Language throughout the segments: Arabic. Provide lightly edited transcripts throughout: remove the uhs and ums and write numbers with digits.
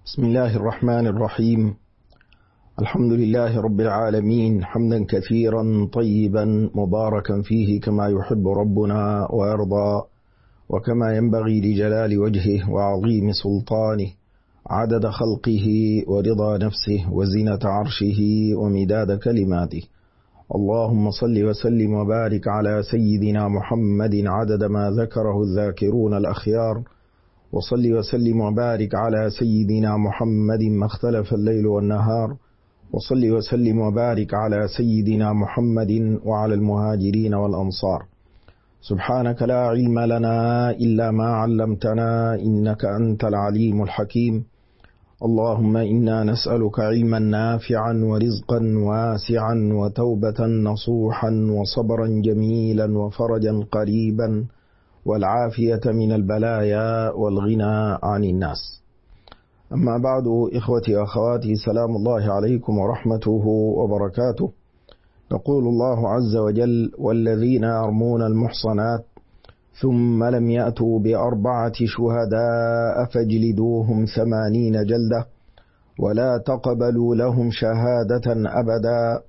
بسم الله الرحمن الرحيم. الحمد لله رب العالمين، حمدا كثيرا طيبا مباركا فيه كما يحب ربنا ويرضى، وكما ينبغي لجلال وجهه وعظيم سلطانه، عدد خلقه ورضا نفسه وزنة عرشه ومداد كلماته. اللهم صل وسلم وبارك على سيدنا محمد عدد ما ذكره الذاكرون الأخيار، وصل وسلم وبارك على سيدنا محمد ما اختلف الليل والنهار، وصل وسلم وبارك على سيدنا محمد وعلى المهاجرين والأنصار. سبحانك لا علم لنا إلا ما علمتنا إنك أنت العليم الحكيم. اللهم إنا نسألك علما نافعا ورزقا واسعا وتوبة نصوحا وصبرا جميلا وفرجا قريبا والعافية من البلايا والغنى عن الناس. أما بعد، إخوتي وأخواتي، سلام الله عليكم ورحمته وبركاته. يقول الله عز وجل: والذين يرمون المحصنات ثم لم يأتوا بأربعة شهداء فاجلدوهم 80 جلدة ولا تقبلوا لهم شهادة أبدا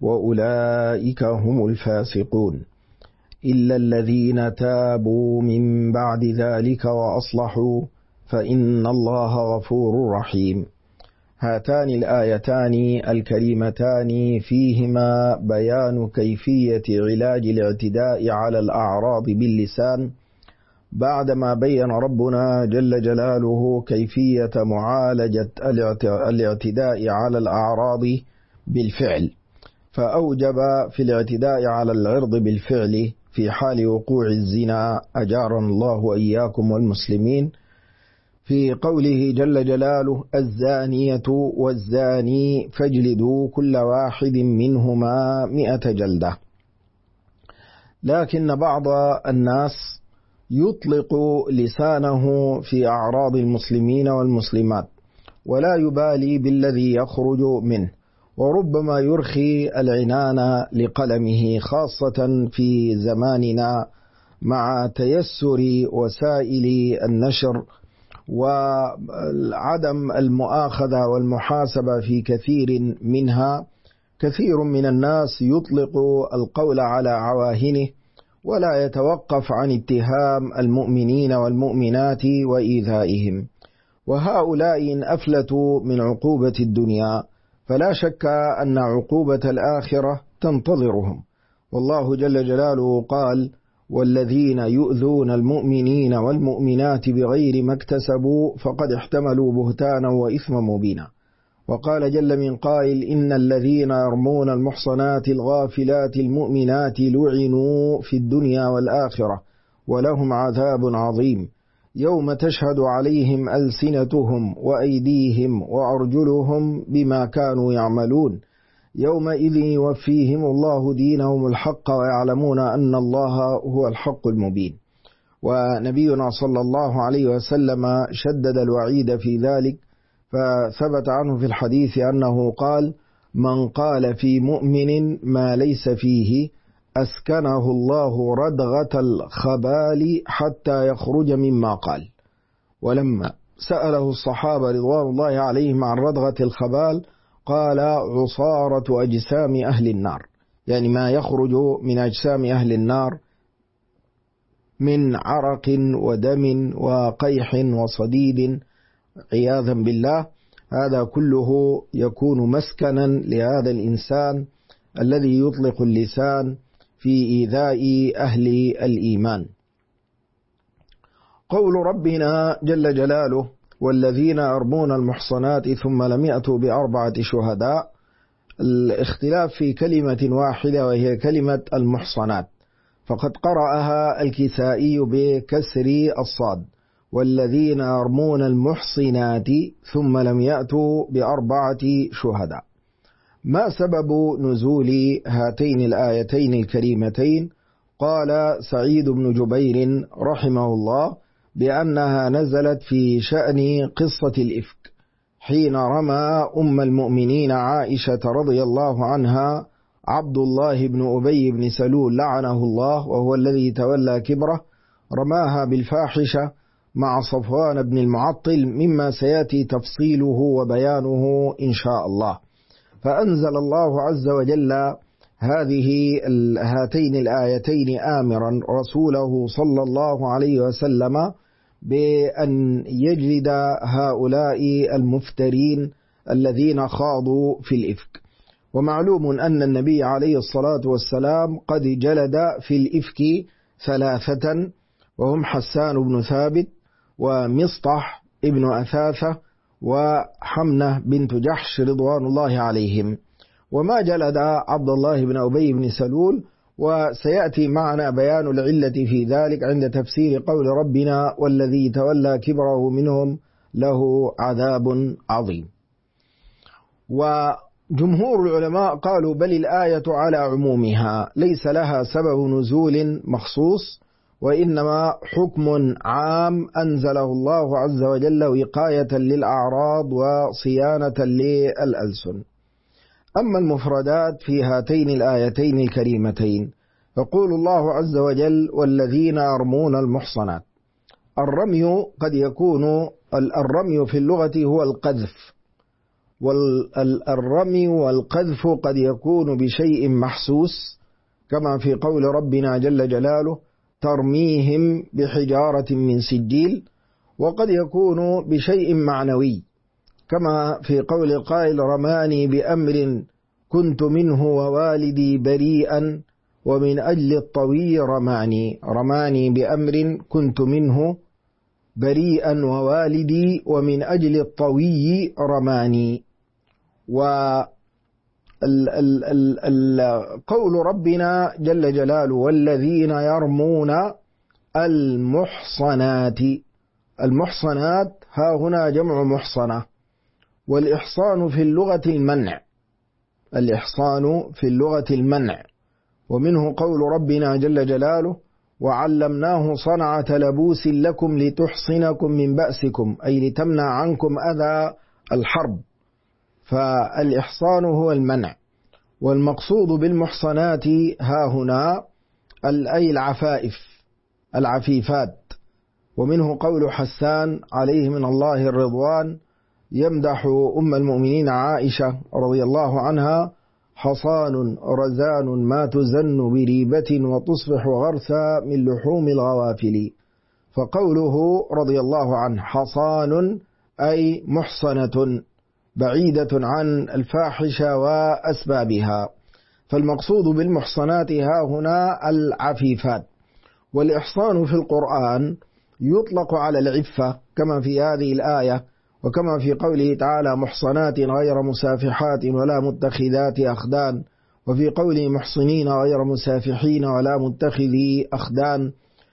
وأولئك هم الفاسقون إلا الذين تابوا من بعد ذلك وأصلحوا فإن الله غفور رحيم. هاتان الآيتان الكريمتان فيهما بيان كيفية علاج الاعتداء على الأعراض باللسان، بعدما بين ربنا جل جلاله كيفية معالجة الاعتداء على الأعراض بالفعل، فأوجب في الاعتداء على العرض بالفعل في حال وقوع الزنا، أجارنا الله وإياكم والمسلمين، في قوله جل جلاله: الزانية والزاني فاجلدوا كل واحد منهما 100 جلدة. لكن بعض الناس يطلق لسانه في أعراض المسلمين والمسلمات ولا يبالي بالذي يخرج منه، وربما يرخي العنان لقلمه، خاصة في زماننا مع تيسر وسائل النشر وعدم المؤاخذة والمحاسبة في كثير منها. كثير من الناس يطلق القول على عواهنه ولا يتوقف عن اتهام المؤمنين والمؤمنات وإيذائهم، وهؤلاء إن أفلتوا من عقوبة الدنيا فلا شك أن عقوبة الآخرة تنتظرهم. والله جل جلاله قال: والذين يؤذون المؤمنين والمؤمنات بغير ما اكتسبوا فقد احتملوا بهتانا وإثما مبينا. وقال جل من قائل: إن الذين يرمون المحصنات الغافلات المؤمنات لعنوا في الدنيا والآخرة ولهم عذاب عظيم يوم تشهد عليهم ألسنتهم وأيديهم وأرجلهم بما كانوا يعملون يومئذ يوفيهم الله دينهم الحق ويعلمون أن الله هو الحق المبين. ونبينا صلى الله عليه وسلم شدد الوعيد في ذلك، فثبت عنه في الحديث أنه قال: من قال في مؤمن ما ليس فيه أسكنه الله ردغة الخبال حتى يخرج مما قال. ولما سأله الصحابة رضوان الله عليهم عن ردغة الخبال قال: عصارة أجسام أهل النار، يعني ما يخرج من أجسام أهل النار من عرق ودم وقيح وصديد عياذا بالله. هذا كله يكون مسكنا لهذا الإنسان الذي يطلق اللسان في إيذاء أهل الإيمان. قول ربنا جل جلاله: والذين يرمون المحصنات ثم لم يأتوا ب4 شهداء، الاختلاف في كلمة واحدة وهي كلمة المحصنات، فقد قرأها الكسائي بكسر الصاد: والذين يرمون المحصنات ثم لم يأتوا ب4 شهداء. ما سبب نزول هاتين الآيتين الكريمتين؟ قال سعيد بن جبير رحمه الله بأنها نزلت في شأن قصة الإفك، حين رمى أم المؤمنين عائشة رضي الله عنها عبد الله بن أبي بن سلول لعنه الله، وهو الذي تولى كبره، رماها بالفاحشة مع صفوان بن المعطل، مما سيأتي تفصيله وبيانه إن شاء الله. فأنزل الله عز وجل هاتين الآيتين آمرا رسوله صلى الله عليه وسلم بأن يجلد هؤلاء المفترين الذين خاضوا في الإفك. ومعلوم أن النبي عليه الصلاة والسلام قد جلد في الإفك 3، وهم حسان بن ثابت ومصطح ابن أثاثة وحمنة بنت جحش رضوان الله عليهم، وما جلد عبد الله بن أبي بن سلول. وسيأتي معنا بيان العلة في ذلك عند تفسير قول ربنا والذي تولى كبره منهم له عذاب عظيم. وجمهور العلماء قالوا بل الآية على عمومها ليس لها سبب نزول مخصوص، وإنما حكم عام أنزله الله عز وجل وقاية للأعراض وصيانة للألسن. أما المفردات في هاتين الآيتين الكريمتين، يقول الله عز وجل والذين يرمون المحصنات. الرمي قد يكون، الرمي في اللغة هو القذف، والرمي والقذف قد يكون بشيء محسوس كما في قول ربنا جل جلاله ترميهم بحجارة من سجيل، وقد يكون بشيء معنوي كما في قول القائل رماني بأمر كنت منه ووالدي بريئا ومن أجل الطوي رماني بأمر كنت منه بريئا ووالدي ومن أجل الطوي رماني. قول ربنا جل جلاله والذين يرمون المحصنات. المحصنات ها هنا جمع محصنة، والإحصان في اللغة المنع، الإحصان في اللغة المنع. ومنه قول ربنا جل جلاله وعلمناه صنعة لبوس لكم لتحصنكم من بأسكم، أي لتمنع عنكم أذى الحرب. فالإحصان هو المنع، والمقصود بالمحصنات ها هنا أي العفيفات. ومنه قول حسان عليه من الله الرضوان يمدح أم المؤمنين عائشة رضي الله عنها حصان رزان ما تزن بريبة وتصبح غرثا من لحوم الغوافل. فقوله رضي الله عنه حصان أي محصنة بعيدة عن الفاحشة وأسبابها. فالمقصود بالمحصنات ها هنا العفيفات. والإحصان في القرآن يطلق على العفة كما في هذه الآية، وكما في قوله تعالى محصنات غير مسافحات ولا متخذات أخدان، وفي قوله محصنين غير مسافحين ولا متخذي أخدان.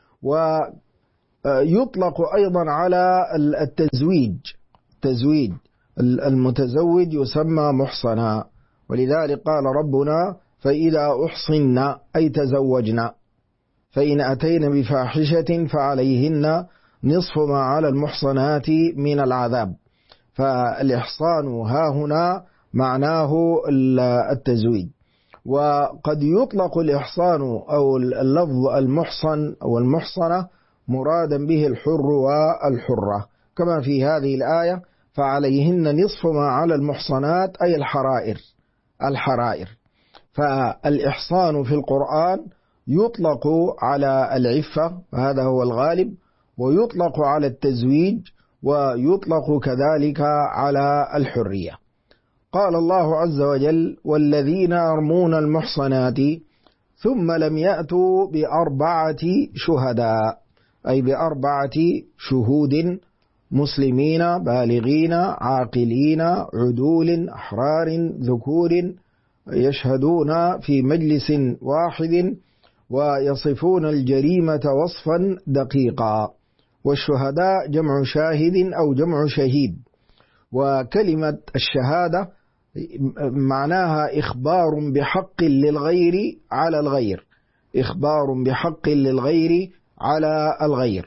ويطلق أيضا على التزويج، المتزوج يسمى محصنا، ولذلك قال ربنا فإذا أحصن أي تزوجنا فإن أتين بفاحشة فعليهن نصف ما على المحصنات من العذاب. فالإحصان ها هنا معناه التزويج. وقد يطلق الإحصان أو اللفظ المحصن أو المحصنة مرادا به الحر والحرة، كما في هذه الآية فعليهن نصف ما على المحصنات أي الحرائر. فالإحصان في القرآن يطلق على العفة وهذا هو الغالب، ويطلق على التزويج، ويطلق كذلك على الحرية. قال الله عز وجل والذين يرمون المحصنات ثم لم يأتوا ب4 شهداء، أي ب4 شهود مسلمين بالغين عاقلين عدول أحرار ذكور يشهدون في مجلس واحد ويصفون الجريمة وصفا دقيقا. والشهداء جمع شاهد أو جمع شهيد. وكلمة الشهادة معناها إخبار بحق للغير على الغير، إخبار بحق للغير على الغير.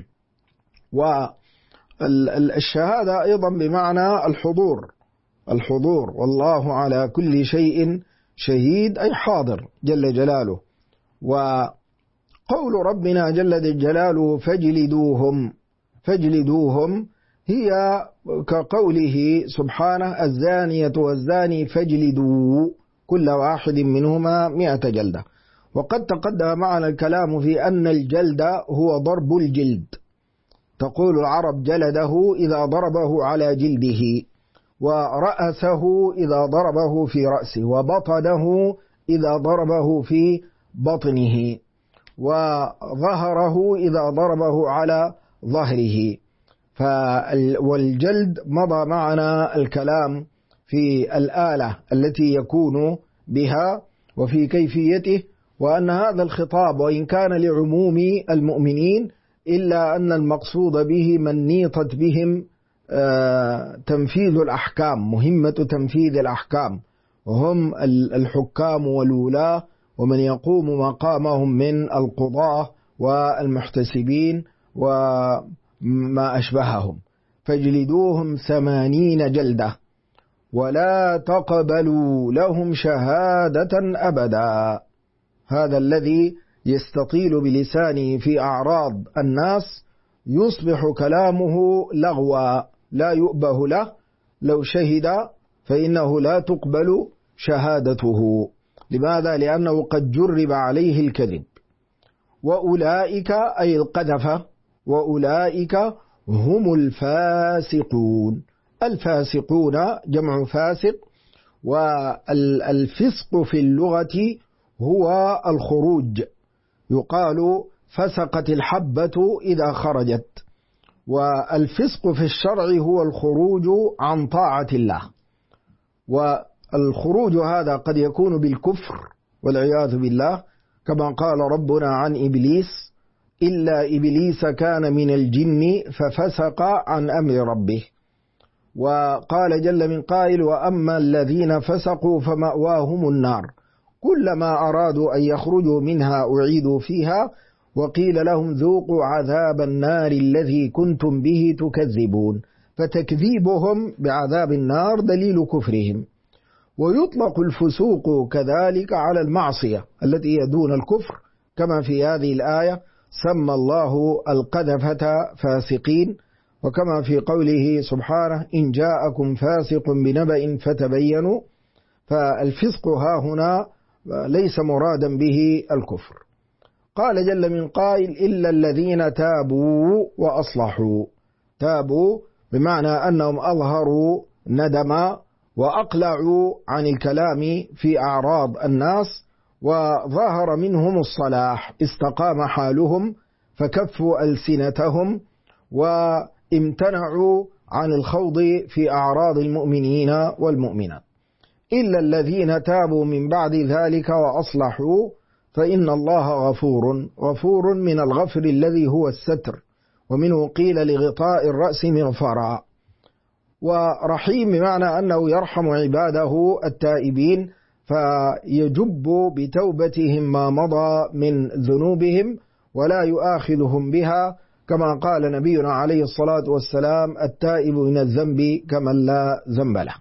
والشهادة أيضا بمعنى الحضور، والله على كل شيء شهيد أي حاضر جل جلاله. وقول ربنا جل جلاله فاجلدوهم هي كقوله سبحانه الزانية والزاني فاجلدوا كل واحد منهما 100 جلدة. وقد تقدم معنا الكلام في أن الجلد هو ضرب الجلد. تقول العرب جلده إذا ضربه على جلده، ورأسه إذا ضربه في رأسه، وبطنه إذا ضربه في بطنه، وظهره إذا ضربه على ظهره. والجلد مضى معنا الكلام في الآلة التي يكون بها وفي كيفيته، وأن هذا الخطاب وإن كان لعموم المؤمنين إلا أن المقصود به من نيطت بهم تنفيذ الأحكام، مهمة تنفيذ الأحكام، وهم الحكام والولاة ومن يقوم مقامهم من القضاة والمحتسبين وما أشبههم. فاجلدوهم 80 جلدة ولا تقبلوا لهم شهادة أبدا. هذا الذي يستطيل بلسانه في أعراض الناس يصبح كلامه لغوا لا يؤبه له، لو شهد فإنه لا تقبل شهادته. لماذا؟ لأنه قد جرب عليه الكذب. وأولئك أي القذفة، وأولئك هم الفاسقون. الفاسقون جمع فاسق، والفسق في اللغة هو الخروج، يقال فسقت الحبة إذا خرجت. والفسق في الشرع هو الخروج عن طاعة الله، والخروج هذا قد يكون بالكفر والعياذ بالله، كما قال ربنا عن إبليس إلا إبليس كان من الجن ففسق عن أمر ربه. وقال جل من قائل وأما الذين فسقوا فمأواهم النار كلما أرادوا أن يخرجوا منها أعيدوا فيها وقيل لهم ذوقوا عذاب النار الذي كنتم به تكذبون. فتكذيبهم بعذاب النار دليل كفرهم. ويطلق الفسوق كذلك على المعصية التي هي دون الكفر، كما في هذه الآية سمى الله القذفة فاسقين، وكما في قوله سبحانه إن جاءكم فاسق بنبأ فتبينوا. فالفسق ها هنا ليس مرادا به الكفر. قال جل من قائل إلا الذين تابوا وأصلحوا. تابوا بمعنى أنهم أظهروا ندما وأقلعوا عن الكلام في أعراض الناس، وظهر منهم الصلاح، استقام حالهم فكفوا ألسنتهم وامتنعوا عن الخوض في أعراض المؤمنين والمؤمنات. إلا الذين تابوا من بعد ذلك وأصلحوا فإن الله غفور من الغفر الذي هو الستر، ومنه قيل لغطاء الرأس مغفرا. ورحيم بمعنى أنه يرحم عباده التائبين فيجب بتوبتهم ما مضى من ذنوبهم ولا يؤاخذهم بها، كما قال نبينا عليه الصلاة والسلام التائب من الذنب كمن لا ذنب له.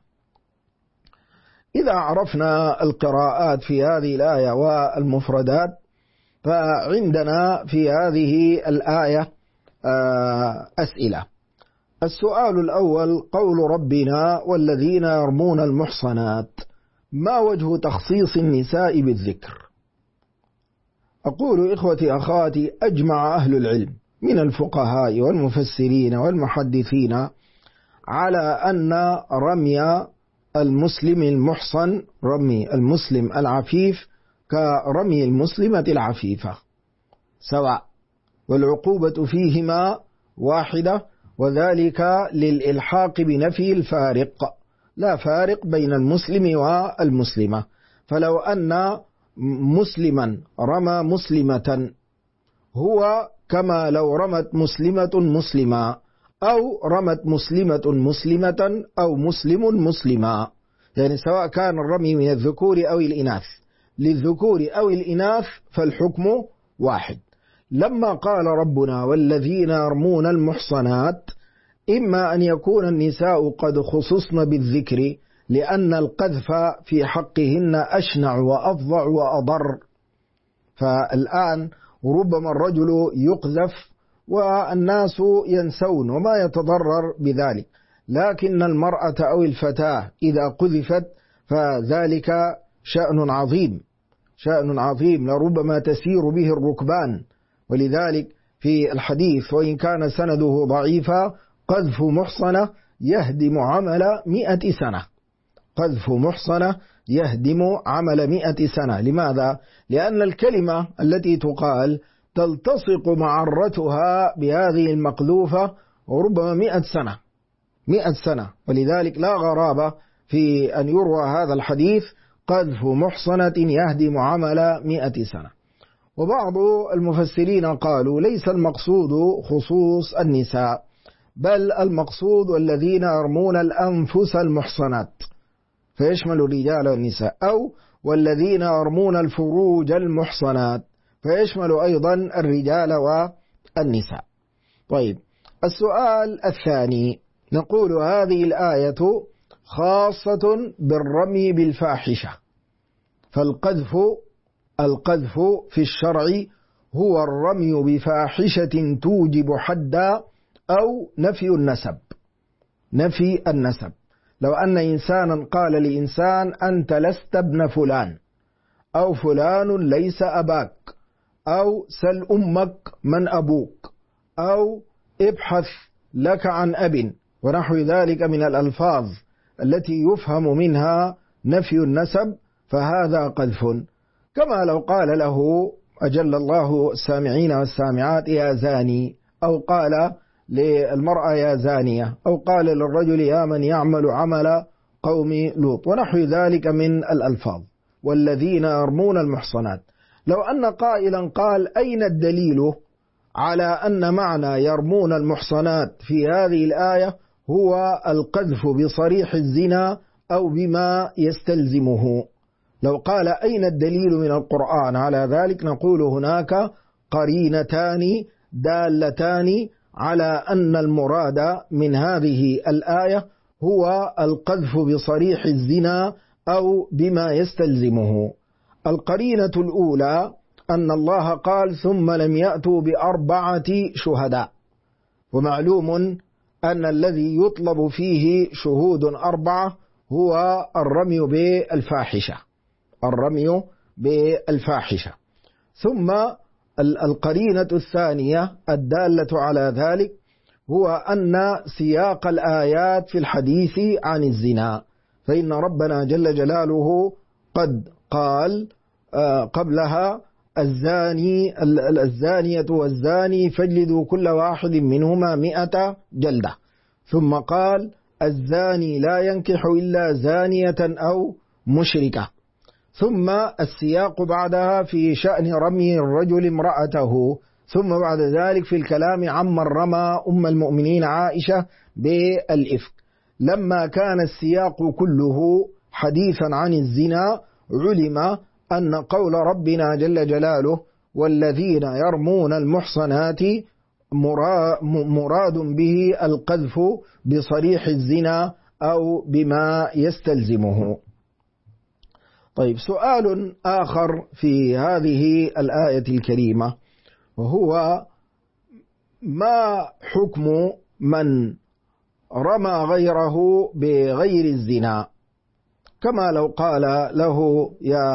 إذا عرفنا القراءات في هذه الآية والمفردات، فعندنا في هذه الآية أسئلة. السؤال الأول قول ربنا والذين يرمون المحصنات، ما وجه تخصيص النساء بالذكر؟ أقول إخوتي أخواتي أجمع أهل العلم من الفقهاء والمفسرين والمحدثين على أن رمي المسلم المحصن، رمي المسلم العفيف كرمي المسلمة العفيفة سواء، والعقوبة فيهما واحدة، وذلك للإلحاق بنفي الفارق، لا فارق بين المسلم والمسلمة. فلو أن مسلما رمى مسلمة هو كما لو رمت مسلمة مسلما، أو رمت مسلمة مسلمة أو مسلم مسلما، يعني سواء كان الرمي من الذكور أو الإناث، للذكور أو الإناث فالحكم واحد. لما قال ربنا والذين يرمون المحصنات، إما أن يكون النساء قد خصصن بالذكر لأن القذف في حقهن أشنع وأفظع وأضر، فالآن ربما الرجل يقذف والناس ينسون وما يتضرر بذلك. لكن المرأة أو الفتاة إذا قذفت فذلك شأن عظيم، شأن عظيم لربما تسير به الركبان. ولذلك في الحديث وإن كان سنده ضعيفا: قذف محصنة يهدم عمل 100 سنة. قذف محصنة يهدم عمل 100 سنة. لماذا؟ لأن الكلمة التي تقال تلتصق معرتها بهذه المقذوفة وربما 100 سنة، 100 سنة. ولذلك لا غرابة في أن يروى هذا الحديث: قذف محصنة يهدم عمل 100 سنة. وبعض المفسرين قالوا: ليس المقصود خصوص النساء، بل المقصود الذين يرمون الأنفس المحصنات، فيشمل الرجال والنساء، أو والذين يرمون الفروج المحصنات، فيشمل أيضا الرجال والنساء. طيب، السؤال الثاني، نقول هذه الآية خاصة بالرمي بالفاحشة، فالقذف في الشرع هو الرمي بفاحشة توجب حدا أو نفي النسب. نفي النسب، لو أن إنسانا قال لإنسان: أنت لست ابن فلان، أو فلان ليس أباك، أو سل أمك من أبوك، أو ابحث لك عن أب، ونحو ذلك من الألفاظ التي يفهم منها نفي النسب، فهذا قذف. كما لو قال له أجل الله السامعين والسامعات: يا زاني، أو قال للمرأة: يا زانية، أو قال للرجل: يا من يعمل عمل قوم لوط، ونحو ذلك من الألفاظ. والذين يرمون المحصنات، لو أن قائلا قال: أين الدليل على أن معنى يرمون المحصنات في هذه الآية هو القذف بصريح الزنا أو بما يستلزمه؟ لو قال: أين الدليل من القرآن على ذلك؟ نقول: هناك قرينتان دالتان على أن المراد من هذه الآية هو القذف بصريح الزنا أو بما يستلزمه. القرينة الأولى أن الله قال: ثم لم يأتوا ب4 شهداء، ومعلوم أن الذي يطلب فيه شهود 4 هو الرمي بالفاحشة، الرمي بالفاحشة. ثم القرينة الثانية الدالة على ذلك هو أن سياق الآيات في الحديث عن الزنا، فإن ربنا جل جلاله قد قال قبلها: الزانية والزاني فاجلدوا كل واحد منهما 100 جلدة. ثم قال: الزاني لا ينكح إلا زانية أو مشركة. ثم السياق بعدها في شأن رمي الرجل امرأته. ثم بعد ذلك في الكلام عمن رمى أم المؤمنين عائشة بالإفك. لما كان السياق كله حديثا عن الزنا، علم أن قول ربنا جل جلاله: والذين يرمون المحصنات مراد به القذف بصريح الزنا أو بما يستلزمه. طيب، سؤال آخر في هذه الآية الكريمة، وهو: ما حكم من رمى غيره بغير الزنا؟ كما لو قال له: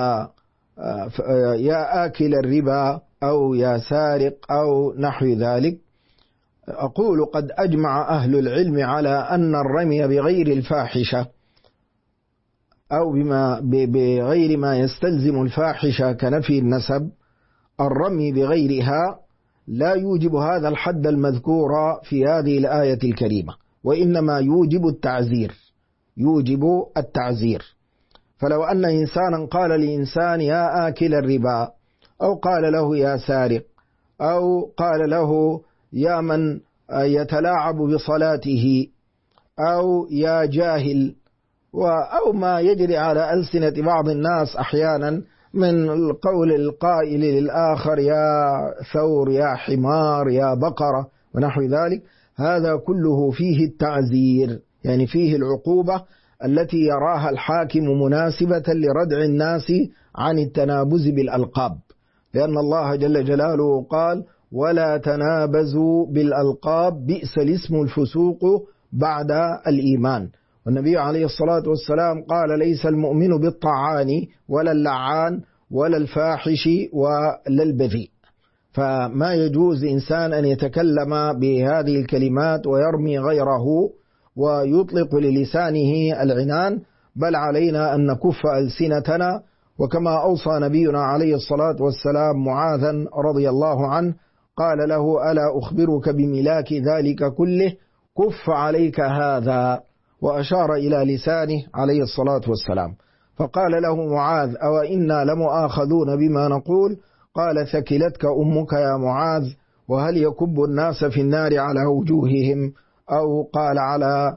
يا آكل الربا، أو يا سارق، أو نحو ذلك. أقول: قد أجمع أهل العلم على أن الرمي بغير الفاحشة أو بغير ما يستلزم الفاحشة كنفي النسب، الرمي بغيرها لا يوجب هذا الحد المذكور في هذه الآية الكريمة، وإنما يوجب التعزير، يوجب التعزير. فلو أن إنسانا قال لإنسان: يا آكل الربا، أو قال له: يا سارق، أو قال له: يا من يتلاعب بصلاته، أو يا جاهل، أو ما يجري على ألسنة بعض الناس أحيانا من القول القائل للآخر: يا ثور، يا حمار، يا بقرة، ونحو ذلك، هذا كله فيه التعزير، يعني فيه العقوبة التي يراها الحاكم مناسبة لردع الناس عن التنابز بالألقاب، لأن الله جل جلاله قال: ولا تنابزوا بالألقاب بئس الاسم الفسوق بعد الإيمان. والنبي عليه الصلاة والسلام قال ليس المؤمن بالطعان ولا اللعان ولا الفاحش ولا البذيء. فما يجوز إنسان أن يتكلم بهذه الكلمات ويرمي غيره ويطلق للسانه العنان، بل علينا أن نكف ألسنتنا. وكما أوصى نبينا عليه الصلاة والسلام معاذا رضي الله عنه قال له ألا أخبرك بملاك ذلك كله، كف عليك هذا، وأشار إلى لسانه عليه الصلاة والسلام. فقال له معاذ أو إنا لمؤاخذون بما نقول؟ قال ثكلتك أمك يا معاذ، وهل يكب الناس في النار على وجوههم أو قال على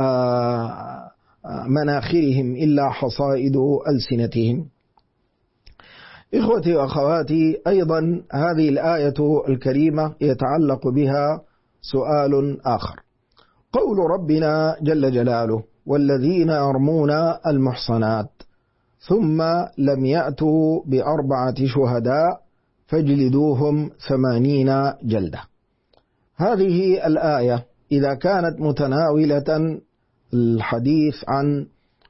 مناخرهم إلا حصائد ألسنتهم. إخوتي وأخواتي، أيضا هذه الآية الكريمة يتعلق بها سؤال آخر، قول ربنا جل جلاله والذين يرمون المحصنات ثم لم يأتوا ب4 شهداء فاجلدوهم 80 جلدة. هذه الآية إذا كانت متناولة الحديث عن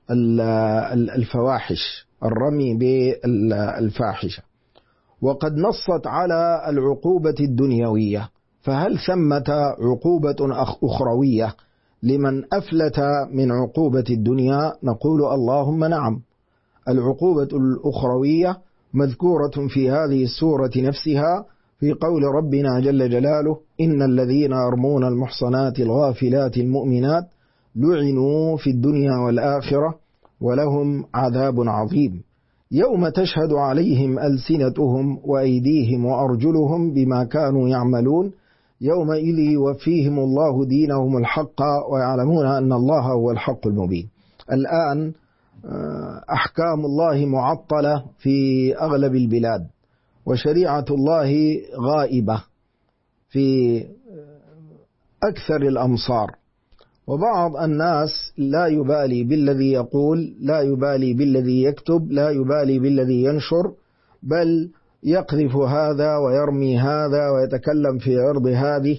الفواحش، الرمي بالفاحشة، وقد نصت على العقوبة الدنيوية، فهل ثمة عقوبة أخروية لمن أفلت من عقوبة الدنيا؟ نقول اللهم نعم. العقوبة الأخروية مذكورة في هذه السورة نفسها في قول ربنا جل جلاله إن الذين يرمون المحصنات الغافلات المؤمنات لعنوا في الدنيا والآخرة ولهم عذاب عظيم يوم تشهد عليهم ألسنتهم وأيديهم وأرجلهم بما كانوا يعملون يومئذ يوفيهم الله دينهم الحق ويعلمون أن الله هو الحق المبين. الآن أحكام الله معطلة في أغلب البلاد، وشريعة الله غائبة في أكثر الأمصار، وبعض الناس لا يبالي بالذي يقول، لا يبالي بالذي يكتب، لا يبالي بالذي ينشر، بل يقذف هذا ويرمي هذا ويتكلم في عرض هذه،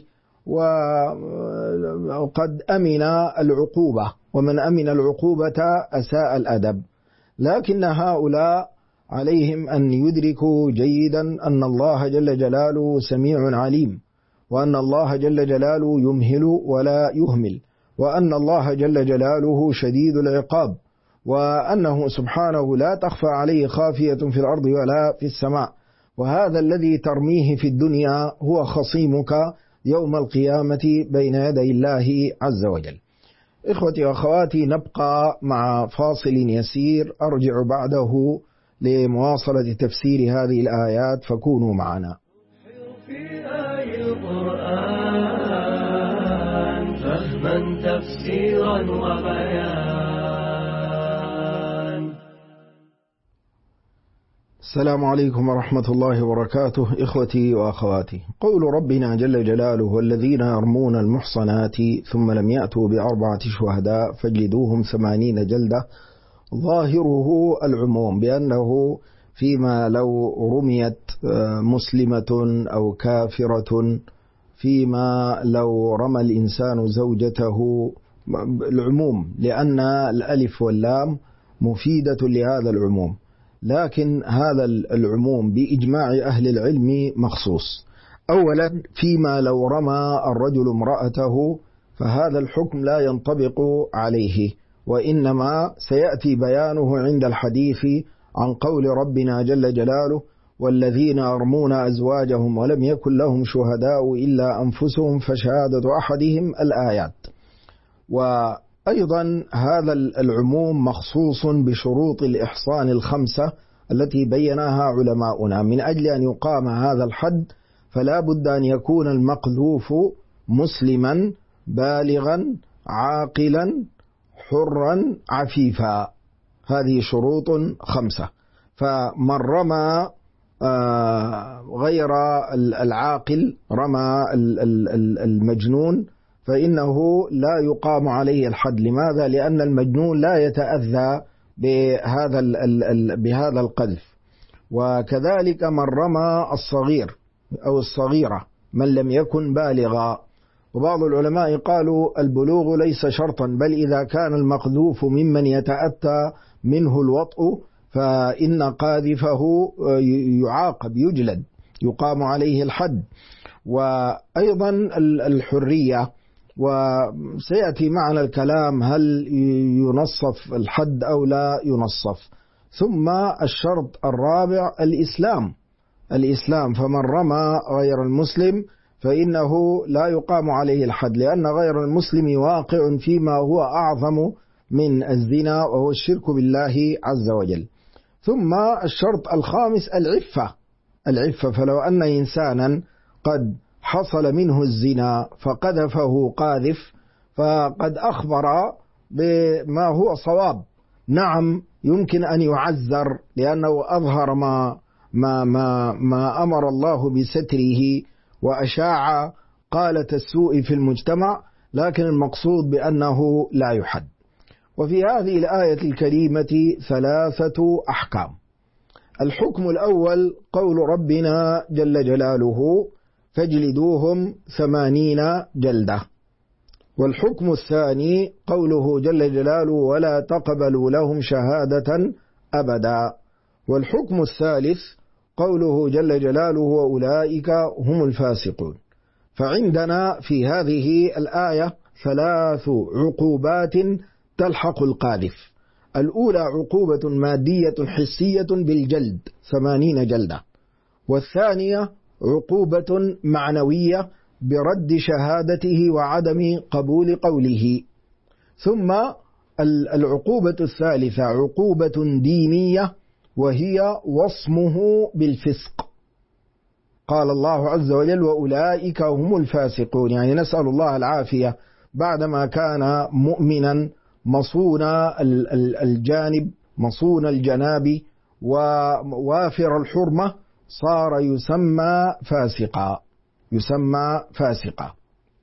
وقد أمن العقوبة، ومن أمن العقوبة أساء الأدب. لكن هؤلاء عليهم أن يدركوا جيدا أن الله جل جلاله سميع عليم، وأن الله جل جلاله يمهل ولا يهمل، وأن الله جل جلاله شديد العقاب، وأنه سبحانه لا تخفى عليه خافية في الأرض ولا في السماء. وهذا الذي ترميه في الدنيا هو خصيمك يوم القيامة بين يدي الله عز وجل. إخوتي وأخواتي، نبقى مع فاصل يسير أرجع بعده لمواصلة تفسير هذه الآيات، فكونوا معنا. في آي القرآن فهما تفسيرا وبيان. السلام عليكم ورحمة الله وبركاته. إخوتي وأخواتي، قول ربنا جل جلاله والذين يرمون المحصنات ثم لم يأتوا ب4 شهداء فاجلدوهم 80 جلدة، ظاهره العموم، بأنه فيما لو رميت مسلمة أو كافرة، فيما لو رمى الإنسان زوجته، العموم، لأن الألف واللام مفيدة لهذا العموم. لكن هذا العموم بإجماع أهل العلم مخصوص. أولا، فيما لو رمى الرجل امرأته فهذا الحكم لا ينطبق عليه، وإنما سيأتي بيانه عند الحديث عن قول ربنا جل جلاله والذين يرمون أزواجهم ولم يكن لهم شهداء إلا أنفسهم فشهادة أحدهم الآيات. وأيضا هذا العموم مخصوص بشروط الإحصان 5 التي بيناها علماؤنا. من أجل أن يقام هذا الحد فلا بد أن يكون المقذوف مسلما بالغا عاقلا حرا عفيفا، هذه شروط 5. فمن رمى غير العاقل، رمى المجنون، فإنه لا يقام عليه الحد. لماذا؟ لأن المجنون لا يتأذى بهذا القذف. وكذلك من رمى الصغير أو الصغيرة من لم يكن بالغا. وبعض العلماء قالوا البلوغ ليس شرطا، بل إذا كان المقذوف ممن يتأتى منه الوطء فإن قاذفه يعاقب، يجلد، يقام عليه الحد. وأيضا الحرية، وسيأتي معنا الكلام هل ينصف الحد أو لا ينصف. ثم الشرط الرابع الإسلام، فمن رمى غير المسلم فإنه لا يقام عليه الحد، لأن غير المسلم واقع فيما هو أعظم من الزنا وهو الشرك بالله عز وجل. ثم الشرط الخامس العفة، فلو أن إنسانا قد حصل منه الزنا فقذفه قاذف فقد أخبر بما هو صواب، نعم يمكن أن يعذر لأنه أظهر ما أمر الله بستره وأشاع قالة السوء في المجتمع، لكن المقصود بأنه لا يحد. وفي هذه الآية الكريمة 3 أحكام. الحكم الأول قول ربنا جل جلاله فاجلدوهم 80 جلدة. والحكم الثاني قوله جل جلاله ولا تقبلوا لهم شهادة أبدا. والحكم الثالث قوله جل جلاله وأولئك هم الفاسقون. فعندنا في هذه الآية 3 عقوبات تلحق القاذف. الأولى عقوبة مادية حسية بالجلد 80 جلدة، والثانية عقوبة معنوية برد شهادته وعدم قبول قوله. ثم العقوبة الثالثة عقوبة دينية وهي وصمه بالفسق. قال الله عز وجل وأولئك هم الفاسقون، يعني نسأل الله العافية، بعدما كان مؤمنا مصون الجانب مصون الجناب ووافر الحرمة صار يسمى فاسقا.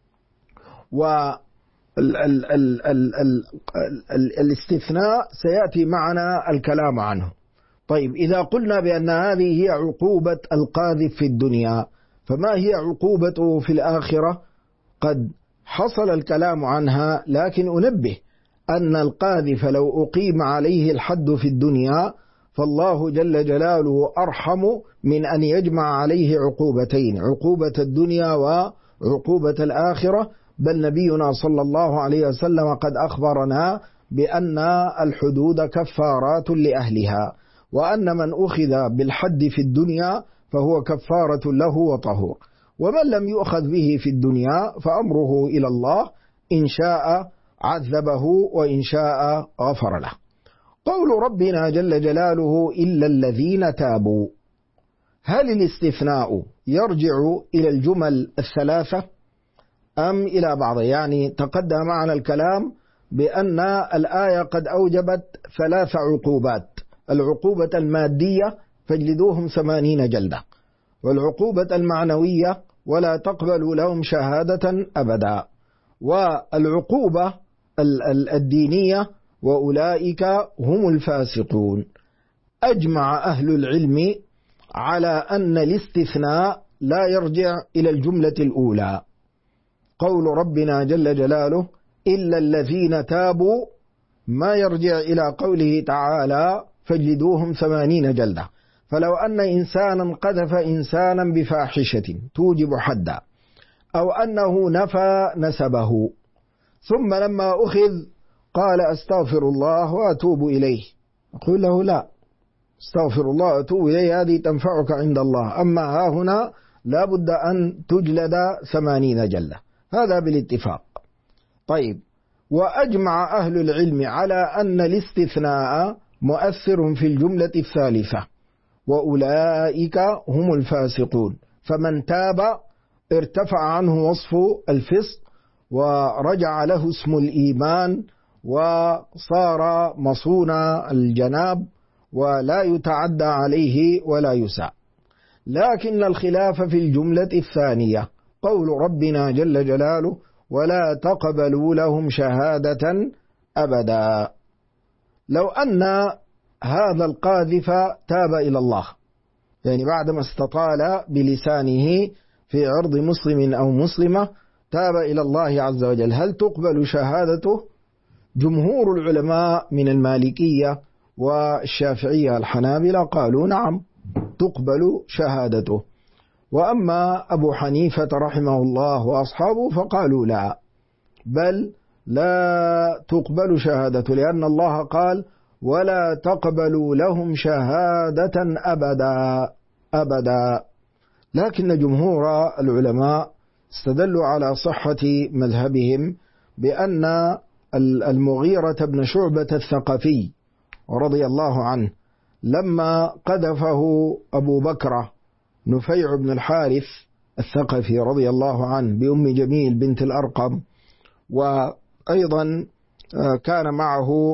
والاستثناء سيأتي معنا الكلام عنه. طيب، إذا قلنا بأن هذه هي عقوبة القاذف في الدنيا، فما هي عقوبته في الآخرة؟ قد حصل الكلام عنها، لكن أنبه أن القاذف لو أقيم عليه الحد في الدنيا فالله جل جلاله أرحم من أن يجمع عليه عقوبتين، عقوبة الدنيا وعقوبة الآخرة. بل نبينا صلى الله عليه وسلم قد أخبرنا بأن الحدود كفارات لأهلها، وأن من أخذ بالحد في الدنيا فهو كفارة له وطهور، ومن لم يؤخذ به في الدنيا فأمره إلى الله، إن شاء عذبه وإن شاء غفر له. قول ربنا جل جلاله إلا الذين تابوا، هل الاستثناء يرجع إلى الجمل 3 أم إلى بعض؟ يعني تقدم معنا الكلام بأن الآية قد أوجبت 3 عقوبات: العقوبة المادية فاجلدوهم 80 جلدة، والعقوبة المعنوية ولا تقبلوا لهم شهادة أبدا، والعقوبة الدينية وأولئك هم الفاسقون. أجمع أهل العلم على أن الاستثناء لا يرجع إلى الجملة الأولى. قول ربنا جل جلاله إلا الذين تابوا ما يرجع إلى قوله تعالى فاجلدوهم 80 جلدة. فلو أن إنسانا قذف إنسانا بفاحشة توجب حدا، أو أنه نفى نسبه ثم لما أخذ قال أستغفر الله وأتوب إليه، أقول له لا، استغفر الله وأتوب إليه هذه تنفعك عند الله، أما ها هنا لا بد أن تجلد 80 جلدة، هذا بالاتفاق. طيب، وأجمع أهل العلم على أن الاستثناء مؤثر في الجملة الثالثة وأولئك هم الفاسقون، فمن تاب ارتفع عنه وصف الفسق ورجع له اسم الإيمان وصار مصون الجناب ولا يتعدى عليه ولا يساء. لكن الخلاف في الجملة الثانية، قول ربنا جل جلاله ولا تقبلوا لهم شهادة أبدا. لو أن هذا القاذف تاب إلى الله، يعني بعدما استطال بلسانه في عرض مسلم أو مسلمة تاب إلى الله عز وجل، هل تقبل شهادته؟ جمهور العلماء من المالكية والشافعية الحنابلة قالوا نعم تقبل شهادته، وأما أبو حنيفة رحمه الله وأصحابه فقالوا لا، بل لا تقبل شهادته، لأن الله قال ولا تقبلوا لهم شهادة أبدا. لكن جمهور العلماء استدلوا على صحة مذهبهم بأن المغيرة بن شعبة الثقفي رضي الله عنه لما قذفه أبو بكر نفيع بن الحارث الثقفي رضي الله عنه بأم جميل بنت الأرقم، وأيضا كان معه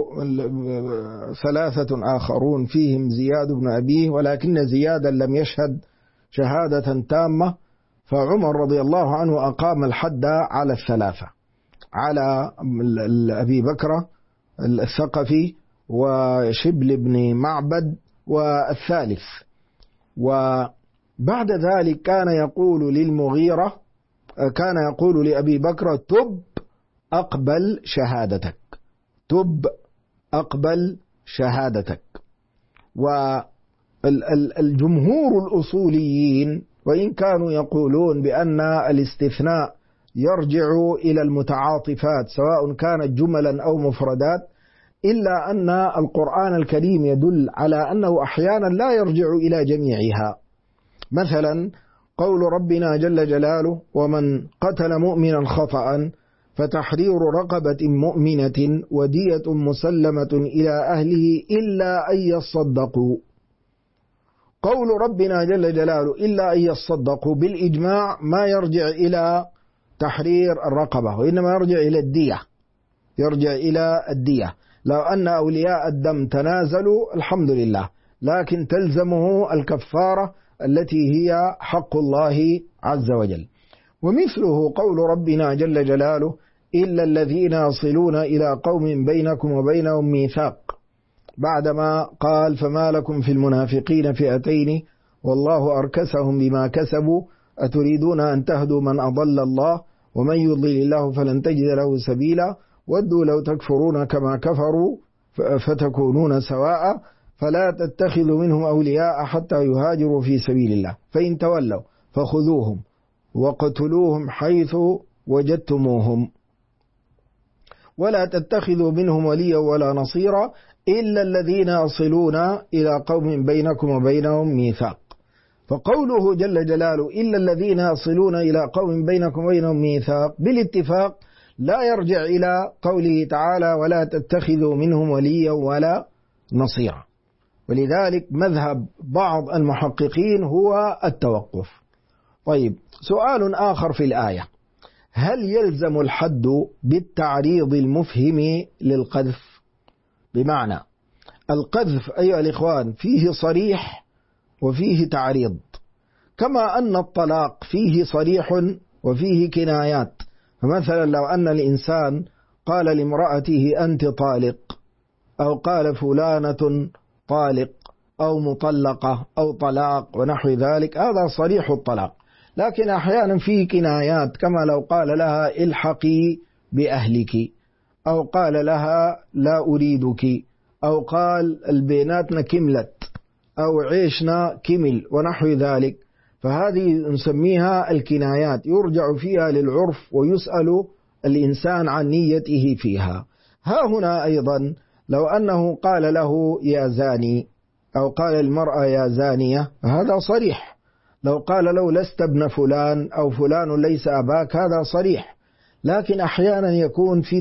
3 آخرون فيهم زياد بن أبيه، ولكن زيادا لم يشهد شهادة تامة، فعمر رضي الله عنه أقام الحد على 3، على أبي بكر الثقفي وشبل بن معبد والثالث. وبعد ذلك كان يقول للمغيرة، كان يقول لأبي بكر تب أقبل شهادتك، تب أقبل شهادتك. والجمهور الأصوليين وإن كانوا يقولون بأن الاستثناء يرجع إلى المتعاطفات سواء كانت جملا أو مفردات، إلا أن القرآن الكريم يدل على أنه أحيانا لا يرجع إلى جميعها. مثلا قول ربنا جل جلاله ومن قتل مؤمنا خطأ فتحرير رقبة مؤمنة ودية مسلمة إلى أهله إلا أن يصدقوا. قول ربنا جل جلاله إلا أن يصدقوا بالإجماع ما يرجع إلى تحرير الرقبة، وإنما يرجع إلى الدية، يرجع إلى الدية. لو أن أولياء الدم تنازلوا الحمد لله، لكن تلزمه الكفارة التي هي حق الله عز وجل. ومثله قول ربنا جل جلاله إلا الذين يصلون إلى قوم بينكم وبينهم ميثاق، بعدما قال فما لكم في المنافقين فئتين والله أركسهم بما كسبوا أتريدون أن تهدوا من أضل الله ومن يضلل الله فلن تجد له سبيلا ودوا لو تكفرون كما كفروا فتكونون سواء فلا تتخذوا منهم أولياء حتى يهاجروا في سبيل الله فإن تولوا فخذوهم وقتلوهم حيث وجدتموهم ولا تتخذوا منهم وليا ولا نصيرا إلا الذين يصلون إلى قوم بينكم وبينهم ميثاق. فقوله جل جلاله إلا الذين يصلون إلى قوم بينكم وبينهم ميثاق بالاتفاق لا يرجع إلى قوله تعالى ولا تتخذوا منهم وليا ولا نصيرا. ولذلك مذهب بعض المحققين هو التوقف. طيب، سؤال آخر في الآية: هل يلزم الحد بالتعريض المفهم للقذف؟ بمعنى القذف أيها الإخوان فيه صريح وفيه تعريض، كما أن الطلاق فيه صريح وفيه كنايات. فمثلا لو أن الإنسان قال لامرأته أنت طالق، أو قال فلانة طالق، أو مطلقة، أو طلاق ونحو ذلك، هذا صريح الطلاق. لكن أحيانا فيه كنايات، كما لو قال لها الحقي بأهلك، أو قال لها لا أريدك، أو قال البيناتنا كملت، أو عيشنا كمل ونحو ذلك. فهذه نسميها الكنايات، يرجع فيها للعرف ويسأل الإنسان عن نيته فيها. ها هنا أيضا لو أنه قال له يا زاني، أو قال المرأة يا زانية، هذا صريح. لو قال له لست ابن فلان أو فلان ليس أباك، هذا صريح. لكن أحيانا يكون في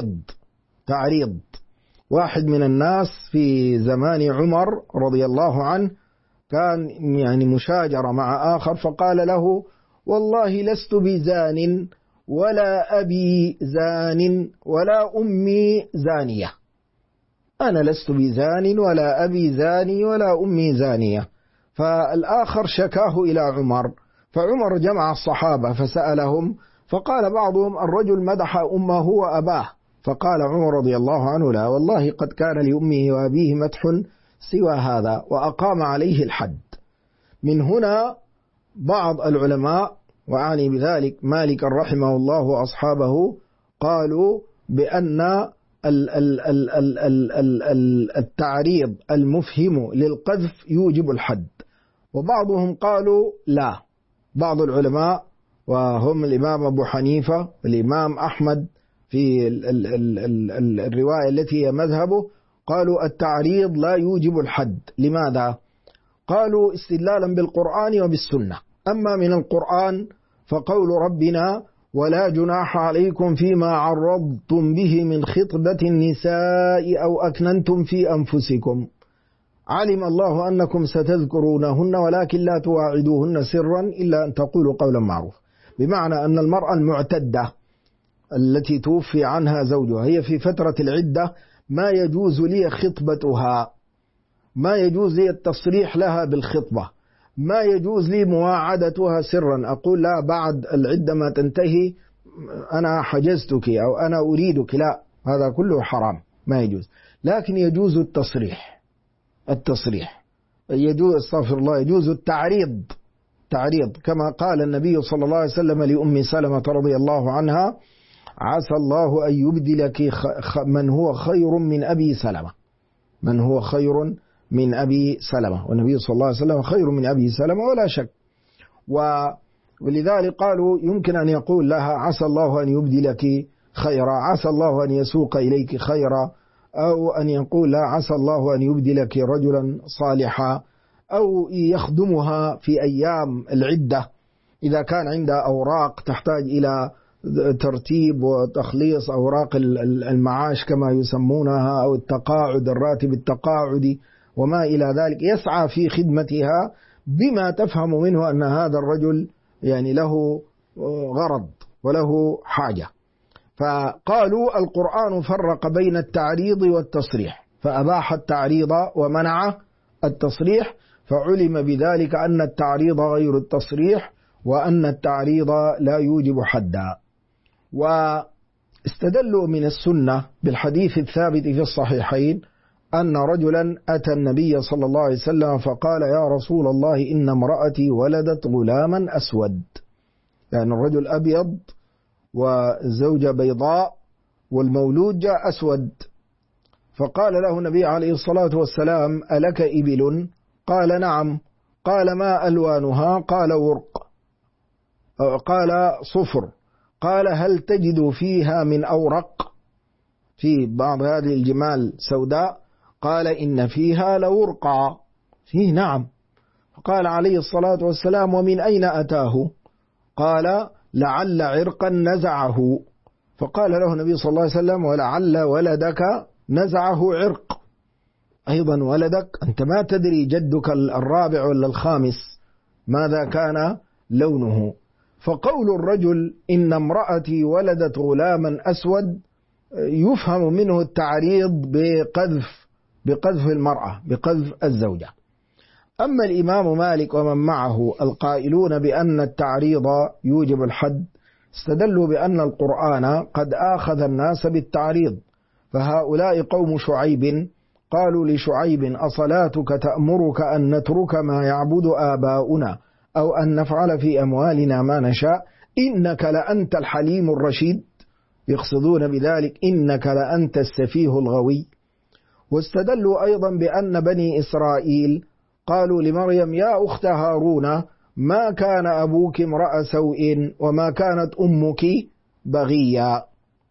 تعريض. واحد من الناس في زمان عمر رضي الله عنه كان مشاجرة مع آخر، فقال له والله لست بزان ولا أبي زان ولا أمي زانية، أنا لست بزان ولا أبي زاني ولا أمي زانية. فالآخر شكاه إلى عمر، فعمر جمع الصحابة فسألهم، فقال بعضهم الرجل مدح أمه وأباه، فقال عمر رضي الله عنه لا والله قد كان لأمه وأبيه مدح سوى هذا، وأقام عليه الحد. من هنا بعض العلماء وأعني بذلك مالك رحمه الله وأصحابه، قالوا بأن التعريض المفهم للقذف يوجب الحد، وبعضهم قالوا لا. بعض العلماء وهم الإمام أبو حنيفة والإمام أحمد في الرواية التي هي مذهبه قالوا التعريض لا يوجب الحد. لماذا؟ قالوا استدلالا بالقرآن وبالسنة. أما من القرآن فقول ربنا ولا جناح عليكم فيما عرضتم به من خطبة النساء أو أكننتم في أنفسكم، علم الله أنكم ستذكرونهن ولكن لا تواعدوهن سرا إلا أن تقولوا قولا معروف. بمعنى أن المرأة المعتدة التي توفي عنها زوجها هي في فترة العدة ما يجوز لي خطبتها، ما يجوز لي التصريح لها بالخطبة، ما يجوز لي مواعدتها سرا، أقول لا بعد العدة ما تنتهي أنا حجزتك أو أنا أريدك، لا، هذا كله حرام ما يجوز. لكن يجوز التصريح يجوز، استغفر الله، يجوز التعريض كما قال النبي صلى الله عليه وسلم لأم سلمة رضي الله عنها عسى الله أن يبدلك من هو خير من أبي سلمة، من هو خير من أبي سلمة، والنبي صلى الله عليه وسلم خير من أبي سلمة ولا شك. ولذلك قالوا يمكن أن يقول لها عسى الله أن يبدلك خيرا، عسى الله أن يسوق إليك خيرا، أو أن يقول لا عسى الله أن يبدلك رجلا صالحا، أو يخدمها في أيام العدة إذا كان عندها أوراق تحتاج إلى ترتيب وتخليص أوراق المعاش كما يسمونها، أو التقاعد، الراتب التقاعدي وما إلى ذلك، يسعى في خدمتها بما تفهم منه أن هذا الرجل يعني له غرض وله حاجة. فقالوا القرآن فرق بين التعريض والتصريح، فأباح التعريض ومنع التصريح، فعلم بذلك أن التعريض غير التصريح، وأن التعريض لا يوجب حدا. واستدلوا من السنة بالحديث الثابت في الصحيحين أن رجلا أتى النبي صلى الله عليه وسلم فقال يا رسول الله إن امرأتي ولدت غلاما أسود، يعني الرجل أبيض والزوجة بيضاء والمولود جاء أسود. فقال له النبي عليه الصلاة والسلام ألك إبل؟ قال نعم. قال ما ألوانها؟ قال ورق، قال صفر. قال هل تجد فيها من أورق؟ في بعض هذه الجمال سوداء؟ قال إن فيها لورقا. فيه نعم. قال عليه الصلاة والسلام ومن أين أتاه؟ قال لعل عرقا نزعه. فقال له النبي صلى الله عليه وسلم ولعل ولدك نزعه عرق. أيضا ولدك أنت ما تدري جدك الرابع ولا الخامس ماذا كان لونه. فقول الرجل إن امرأتي ولدت غلاما أسود يفهم منه التعريض بقذف المرأة، بقذف الزوجة. أما الإمام مالك ومن معه القائلون بأن التعريض يوجب الحد استدلوا بأن القرآن قد آخذ الناس بالتعريض، فهؤلاء قوم شعيب قالوا لشعيب أصلاتك تأمرك أن نترك ما يعبد آباؤنا أو أن نفعل في أموالنا ما نشاء إنك لأنت الحليم الرشيد، يقصدون بذلك إنك لأنت السفيه الغوي. واستدلوا أيضا بأن بني إسرائيل قالوا لمريم يا أخت هارون ما كان أبوك امرأ سوء وما كانت أمك بغيا،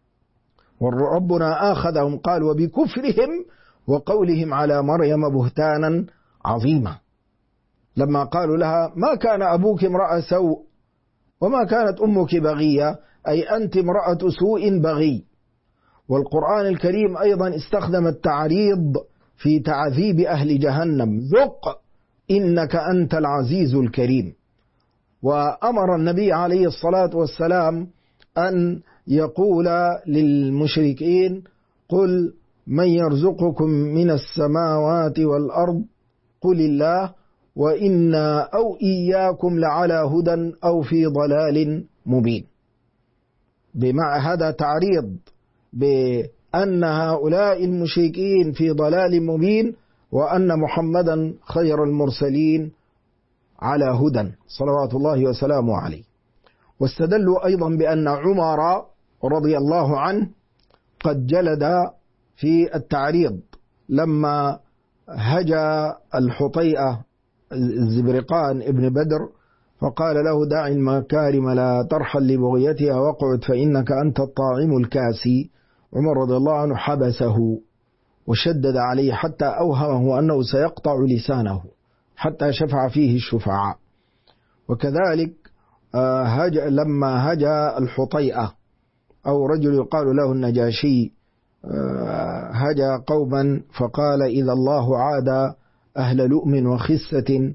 وربنا آخذهم قال وبكفرهم وقولهم على مريم بهتانا عظيما، لما قالوا لها ما كان أبوك امرأ سوء وما كانت أمك بغيا، أي أنت امرأة سوء بغي. والقرآن الكريم أيضا استخدم التعريض في تعذيب أهل جهنم، ذق إنك أنت العزيز الكريم. وأمر النبي عليه الصلاة والسلام أن يقول للمشركين قل من يرزقكم من السماوات والأرض قل الله وإنا أو إياكم لعلى هدى أو في ضلال مبين. بمع هذا تعريض بأن هؤلاء المشركين في ضلال مبين، وأن محمدا خير المرسلين على هدى صلوات الله وسلامه عليه. واستدلوا أيضا بأن عمر رضي الله عنه قد جلد في التعريض لما هجا الحطيئة الزبرقان ابن بدر فقال له دع المكارم لا ترحل لبغيتها واقعد فإنك أنت الطاعم الكاسي. عمر رضي الله عنه حبسه وشدد عليه حتى أوهمه أنه سيقطع لسانه حتى شفع فيه الشفعاء. وكذلك لما هجا الحطيئة أو رجل يقال له النجاشي هجا قوما فقال إذا الله عاد أهل لؤم وخسة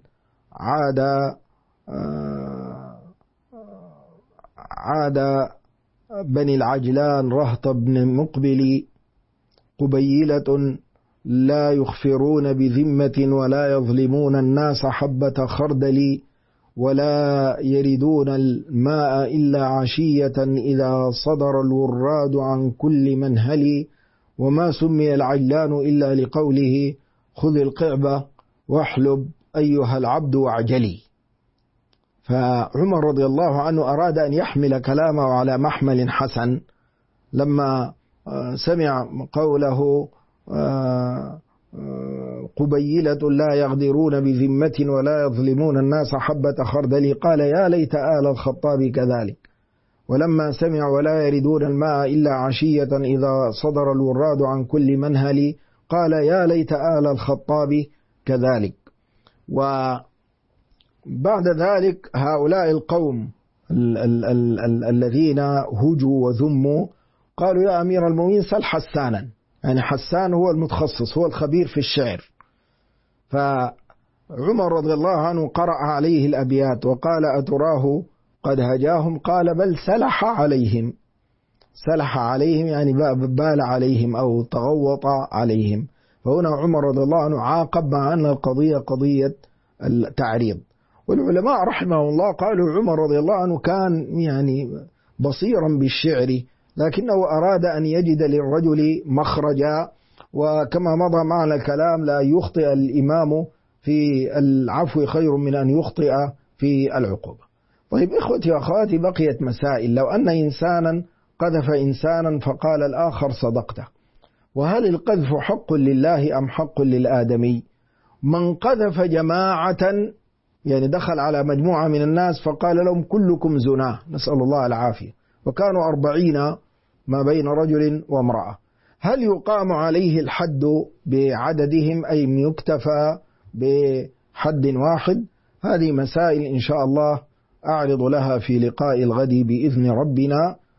عاد بني العجلان رهط بن مقبل قبيلة لا يخفرون بذمة ولا يظلمون الناس حبة خردل ولا يردون الماء إلا عشية إذا صدر الوراد عن كل منهل وما سمي العجلان إلا لقوله خذ القعبة واحلب أيها العبد واعجلي. فعمر رضي الله عنه أراد أن يحمل كلامه على محمل حسن لما سمع قوله قبيلة لا يغدرون بذمة ولا يظلمون الناس حبة خردل قال يا ليت آل الخطاب كذلك. ولما سمع ولا يردون الماء إلا عشية إذا صدر الوراد عن كل منهل قال يا ليت آل الخطاب كذلك. وبعد ذلك هؤلاء القوم الذين هجوا وذموا قالوا يا أمير المؤمنين سل حسانا، يعني حسان هو المتخصص هو الخبير في الشعر. فعمر رضي الله عنه قرأ عليه الأبيات وقال أتراه قد هجاهم قال بل سلح عليهم. سلح عليهم يعني بال عليهم أو تغوط عليهم. فهنا عمر رضي الله عنه عاقب مع أن القضية قضية التعريض. والعلماء رحمه الله قالوا عمر رضي الله عنه كان يعني بصيرا بالشعر لكنه أراد أن يجد للرجل مخرجا، وكما مضى معنا الكلام لا يخطئ الإمام في العفو خير من أن يخطئ في العقوبة. طيب إخوتي وأخواتي بقيت مسائل. لو أن إنسانا قذف إنسانا فقال الآخر صدقته، وهل القذف حق لله أم حق للآدمي؟ من قذف جماعة يعني دخل على مجموعة من الناس فقال لهم كلكم زناه نسأل الله العافية وكانوا 40 ما بين رجل وامرأة، هل يقام عليه الحد بعددهم أي يكتفى بحد واحد؟ هذه مسائل إن شاء الله أعرض لها في لقاء الغد بإذن ربنا.